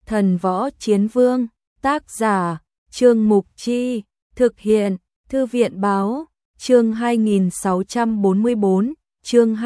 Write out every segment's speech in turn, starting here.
Thần Võ Chiến Vương, tác giả, Trương Mục Chi, thực hiện, Thư viện Báo, chương 2644, chương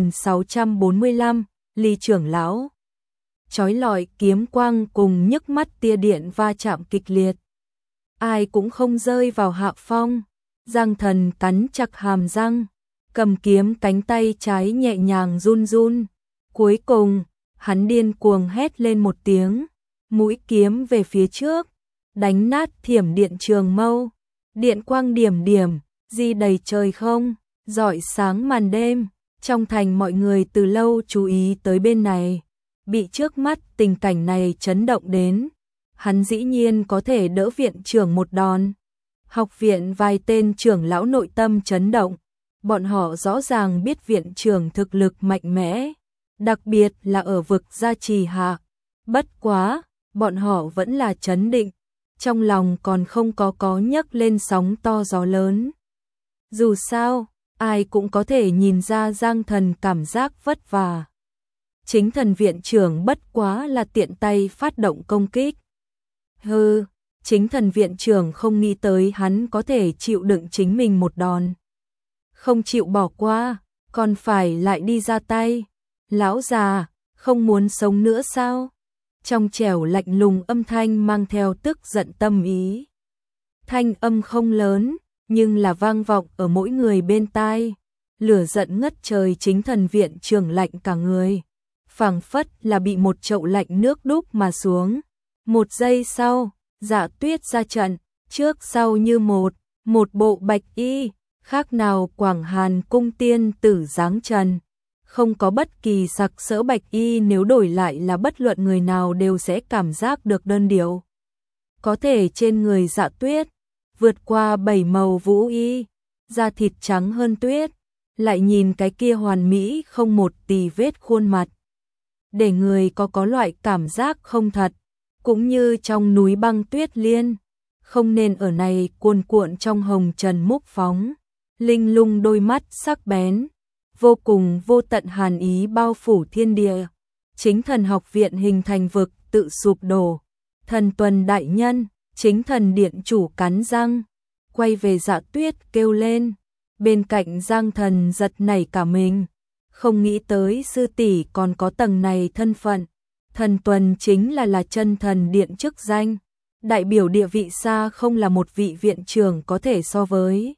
2645, Ly trưởng lão. Chói lọi kiếm quang cùng nhức mắt tia điện va chạm kịch liệt. Ai cũng không rơi vào hạ phong. Giang Thần cắn chặt hàm răng, cầm kiếm cánh tay trái nhẹ nhàng run run. Cuối cùng, hắn điên cuồng hét lên một tiếng, mũi kiếm về phía trước, đánh nát thiểm điện trường mâu. Điện quang điểm điểm, di đầy trời không, rọi sáng màn đêm. Trong thành mọi người từ lâu chú ý tới bên này, bị trước mắt tình cảnh này chấn động đến. Hắn dĩ nhiên có thể đỡ viện trưởng một đòn. Học viện vài tên trưởng lão nội tâm chấn động, bọn họ rõ ràng biết viện trưởng thực lực mạnh mẽ, đặc biệt là ở vực gia trì hạ. Bất quá, bọn họ vẫn là trấn định, trong lòng còn không có nhấc lên sóng to gió lớn. Dù sao, ai cũng có thể nhìn ra Giang Thần cảm giác vất vả. Chính thần viện trưởng bất quá là tiện tay phát động công kích. Chính thần viện trưởng không nghĩ tới hắn có thể chịu đựng chính mình một đòn. Không chịu bỏ qua, còn phải lại đi ra tay. Lão già, không muốn sống nữa sao? Trong trẻo lạnh lùng âm thanh mang theo tức giận tâm ý. Thanh âm không lớn, nhưng là vang vọng ở mỗi người bên tai. Lửa giận ngất trời, chính thần viện trưởng lạnh cả người. Phảng phất là bị một chậu lạnh nước đúc mà xuống. Một giây sau, Dạ Tuyết ra trận, trước sau như một bộ bạch y, khác nào Quảng Hàn cung tiên tử dáng trần. Không có bất kỳ sặc sỡ bạch y, nếu đổi lại là bất luận người nào đều sẽ cảm giác được đơn điệu. Có thể trên người Dạ Tuyết, vượt qua 7 màu vũ y, da thịt trắng hơn tuyết, lại nhìn cái kia hoàn mỹ không một tì vết khuôn mặt. Để người có loại cảm giác không thật, cũng như trong núi băng tuyết liên, không nên ở này cuồn cuộn trong hồng trần múc phóng, linh lung đôi mắt sắc bén, vô cùng vô tận hàn ý bao phủ thiên địa. Chính thần học viện hình thành vực tự sụp đổ. Thần Tuần đại nhân, chính thần điện chủ cắn răng, quay về Dạ Tuyết kêu lên. Bên cạnh Giang Thần giật nảy cả mình, không nghĩ tới sư tỷ còn có tầng này thân phận. Thần Tuần chính là chân thần điện chức danh, đại biểu địa vị xa không là một vị viện trưởng có thể so với.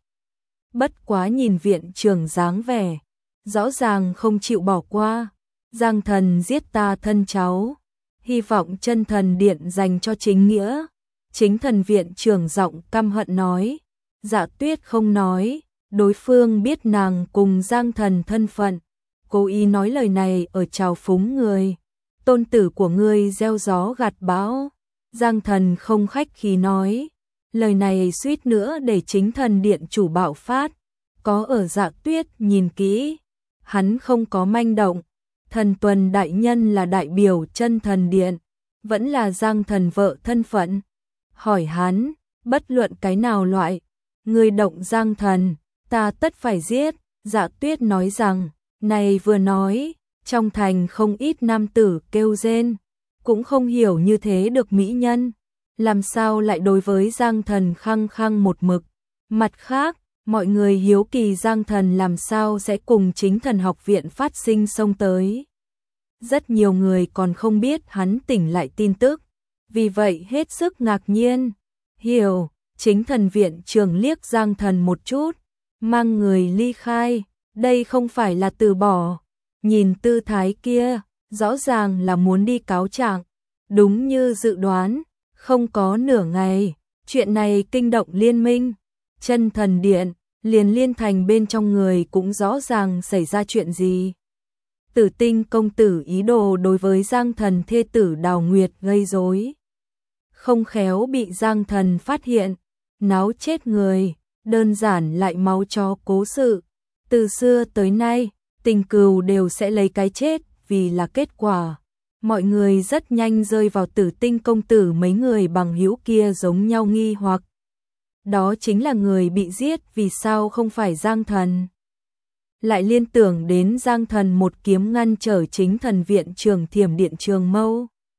Bất quá nhìn viện trưởng dáng vẻ, rõ ràng không chịu bỏ qua. Giang Thần giết ta thân cháu, hy vọng chân thần điện dành cho chính nghĩa. Chính thần viện trưởng giọng căm hận nói. Dạ Tuyết không nói, đối phương biết nàng cùng Giang Thần thân phận, cố ý nói lời này ở trào phúng người. Tôn tử của ngươi gieo gió gặt bão. Giang Thần không khách khí nói, lời này suýt nữa để chính thần điện chủ bạo phát. Có ở Dạ Tuyết nhìn kỹ, hắn không có manh động. Thần Tuần đại nhân là đại biểu chân thần điện, vẫn là Giang Thần vợ thân phận. Hỏi hắn, bất luận cái nào loại, người động Giang Thần, ta tất phải giết. Dạ Tuyết nói rằng, này vừa nói, trong thành không ít nam tử kêu rên, cũng không hiểu như thế được mỹ nhân, làm sao lại đối với Giang Thần khăng khăng một mực. Mặt khác, mọi người hiếu kỳ Giang Thần làm sao sẽ cùng chính thần học viện phát sinh xông tới. Rất nhiều người còn không biết hắn tỉnh lại tin tức, vì vậy hết sức ngạc nhiên. Hiểu, chính thần viện trưởng liếc Giang Thần một chút, mang người ly khai, đây không phải là từ bỏ. Nhìn tư thái kia, rõ ràng là muốn đi cáo trạng. Đúng như dự đoán, không có nửa ngày, chuyện này kinh động liên minh. Chân thần điện, liền liên thành bên trong người cũng rõ ràng xảy ra chuyện gì. Tử Tinh công tử ý đồ đối với Giang Thần thê tử Đào Nguyệt gây rối, không khéo bị Giang Thần phát hiện, náo chết người, đơn giản lại máu chó cố sự. Từ xưa tới nay, tình cừu đều sẽ lấy cái chết vì là kết quả. Mọi người rất nhanh rơi vào Tử Tinh công tử mấy người bằng hữu kia giống nhau nghi hoặc. Đó chính là người bị giết vì sao không phải Giang Thần. Lại liên tưởng đến Giang Thần một kiếm ngăn trở chính thần viện trưởng thiểm điện trường mâu.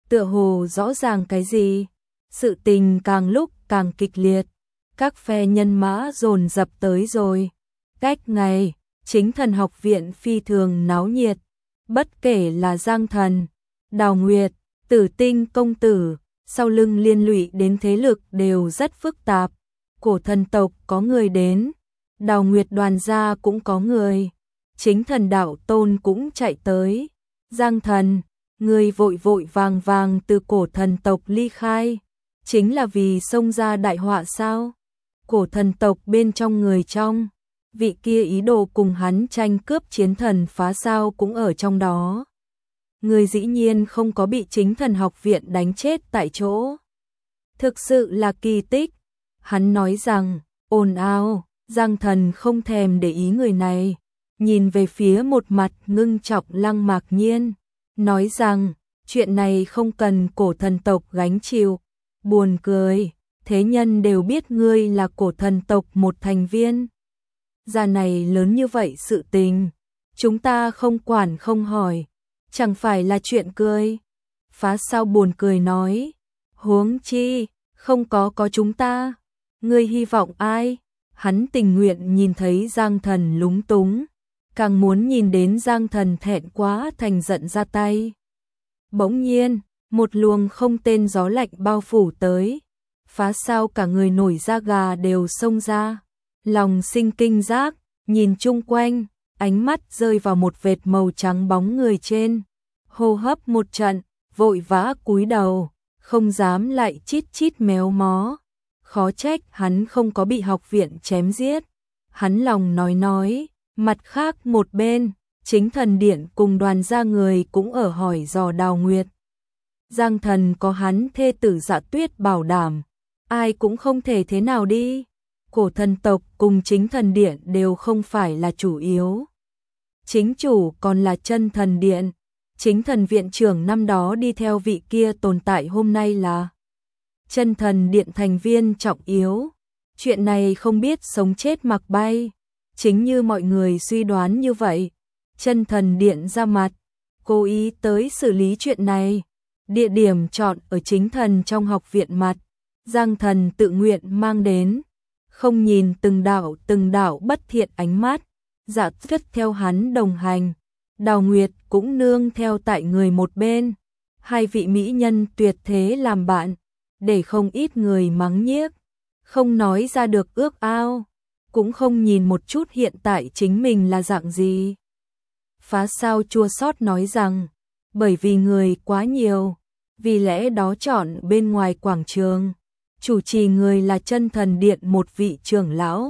tựa hồ rõ ràng cái gì. Sự tình càng lúc càng kịch liệt, các phe nhân mã dồn dập tới rồi. Cách ngày, Chính Thần học viện phi thường náo nhiệt, bất kể là Giang Thần, Đào Nguyệt, Tử Tinh công tử, sau lưng liên lụy đến thế lực đều rất phức tạp. Cổ thần tộc có người đến, Đào Nguyệt đoàn gia cũng có người, Chính Thần đạo tôn cũng chạy tới. Giang Thần, người vội vội vàng vàng từ cổ thần tộc ly khai, chính là vì xông ra đại họa sao? Cổ thần tộc bên trong người trong, vị kia ý đồ cùng hắn tranh cướp chiến thần phá sao cũng ở trong đó. Người dĩ nhiên không có bị Chính Thần học viện đánh chết tại chỗ. Thực sự là kỳ tích. Hắn nói rằng, ồn ào, Giang Thần không thèm để ý người này, nhìn về phía một mặt ngưng trọng Lăng Mạc Nhiên, nói rằng, chuyện này không cần cổ thần tộc gánh chịu. Buồn cười, thế nhân đều biết ngươi là cổ thần tộc một thành viên. Gia này lớn như vậy sự tình, chúng ta không quản không hỏi, chẳng phải là chuyện cười. Phá sao buồn cười nói, huống chi, không có chúng ta, ngươi hy vọng ai? Hắn tình nguyện nhìn thấy Giang Thần lúng túng, càng muốn nhìn đến Giang Thần thẹn quá thành giận ra tay. Bỗng nhiên, một luồng không tên gió lạnh bao phủ tới, phá sao cả người nổi da gà đều xông ra, lòng sinh kinh giác, nhìn chung quanh, ánh mắt rơi vào một vệt màu trắng bóng người trên, hô hấp một trận, vội vã cúi đầu, không dám lại chít chít méo mó. Khó trách hắn không có bị học viện chém giết. Hắn lòng nói, mặt khác một bên, Chính Thần điện cùng đoàn gia người cũng ở hỏi dò Đào Nguyệt. Giang Thần có hắn thê tử Dạ Tuyết bảo đảm, ai cũng không thể thế nào đi. Cổ thần tộc cùng Chính Thần điện đều không phải là chủ yếu. Chính chủ còn là Chân Thần điện. Chính Thần viện trưởng năm đó đi theo vị kia tồn tại hôm nay là Chân Thần điện thành viên trọng yếu. Chuyện này không biết sống chết mặc bay. Chính như mọi người suy đoán như vậy, Chân Thần điện ra mặt, cố ý tới xử lý chuyện này. Địa điểm chọn ở Chính Thần trong học viện mặt, Giang Thần tự nguyện mang đến, không nhìn từng đạo bất thiện ánh mắt. Dạ Tuyết theo hắn đồng hành, Đào Nguyệt cũng nương theo tại người một bên. Hai vị mỹ nhân tuyệt thế làm bạn, để không ít người mắng nhiếc, không nói ra được ước ao, cũng không nhìn một chút hiện tại chính mình là dạng gì. Phá sao chua xót nói rằng, bởi vì người quá nhiều, vì lẽ đó chọn bên ngoài quảng trường, chủ trì người là Chân Thần điện một vị trưởng lão,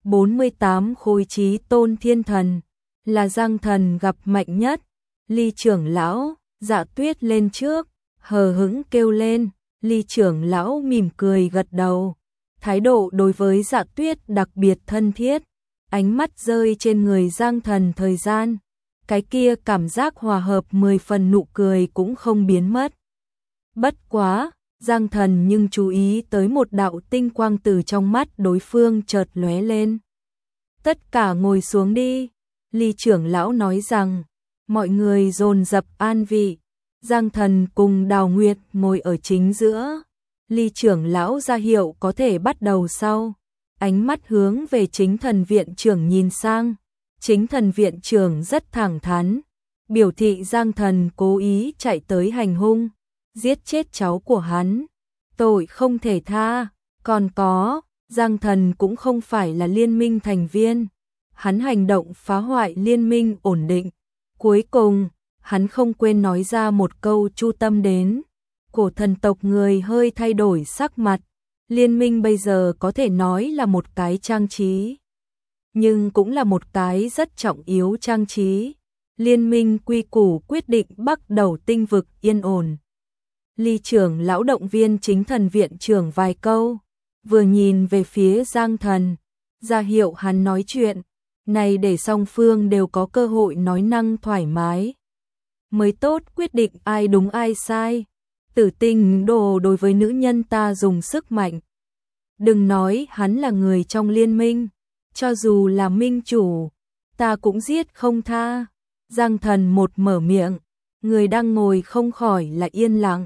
48 khối chí tôn thiên thần, là Giang Thần gặp mạnh nhất. Ly trưởng lão, Dạ Tuyết lên trước, hờ hững kêu lên. Ly trưởng lão mỉm cười gật đầu, thái độ đối với Dạ Tuyết đặc biệt thân thiết, ánh mắt rơi trên người Giang Thần thời gian, cái kia cảm giác hòa hợp 10 phần nụ cười cũng không biến mất. Bất quá, Giang Thần nhưng chú ý tới một đạo tinh quang từ trong mắt đối phương chợt lóe lên. Tất cả ngồi xuống đi, Ly trưởng lão nói rằng, mọi người dồn dập an vị. Giang Thần cùng Đào Nguyệt ngồi ở chính giữa. Ly trưởng lão ra hiệu có thể bắt đầu sau. Ánh mắt hướng về Chính Thần viện trưởng nhìn sang. Chính Thần viện trưởng rất thẳng thắn, biểu thị Giang Thần cố ý chạy tới hành hung, giết chết cháu của hắn, tội không thể tha. Còn có, Giang Thần cũng không phải là liên minh thành viên, hắn hành động phá hoại liên minh ổn định. Cuối cùng, hắn không quên nói ra một câu chu tâm đến. Cổ thần tộc người hơi thay đổi sắc mặt, liên minh bây giờ có thể nói là một cái trang trí, nhưng cũng là một cái rất trọng yếu trang trí. Liên minh quy củ quyết định bắt đầu tinh vực yên ổn. Ly trưởng lão động viên Chính Thần viện trưởng vài câu, vừa nhìn về phía Giang Thần, ra hiệu hắn nói chuyện, này để song phương đều có cơ hội nói năng thoải mái, mới tốt quyết định ai đúng ai sai. Tử Tinh đồ đối với nữ nhân ta dùng sức mạnh. Đừng nói hắn là người trong liên minh, cho dù là minh chủ, ta cũng giết không tha. Giang Thần một mở miệng, người đang ngồi không khỏi là yên lặng.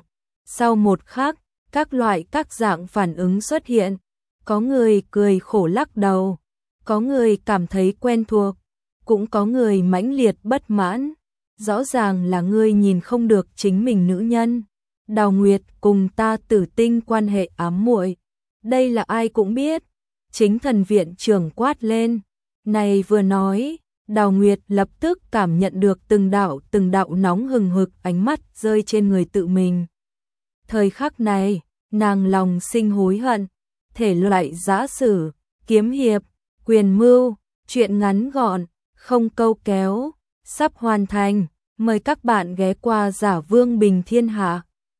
Sau một khắc, các loại các dạng phản ứng xuất hiện, có người cười khổ lắc đầu, có người cảm thấy quen thuộc, cũng có người mãnh liệt bất mãn. Rõ ràng là ngươi nhìn không được chính mình nữ nhân. Đào Nguyệt cùng ta Tử Tinh quan hệ ám muội, đây là ai cũng biết. Chính thần viện trưởng quát lên. Này vừa nói, Đào Nguyệt lập tức cảm nhận được từng đạo nóng hừng hực ánh mắt rơi trên người tự mình. Thời khắc này, nàng lòng sinh hối hận, thể loại giã sử, kiếm hiệp, quyền mưu, truyện ngắn gọn, không câu kéo, sắp hoàn thành. Mời các bạn ghé qua Giả Vương Bình Thiên Hạ.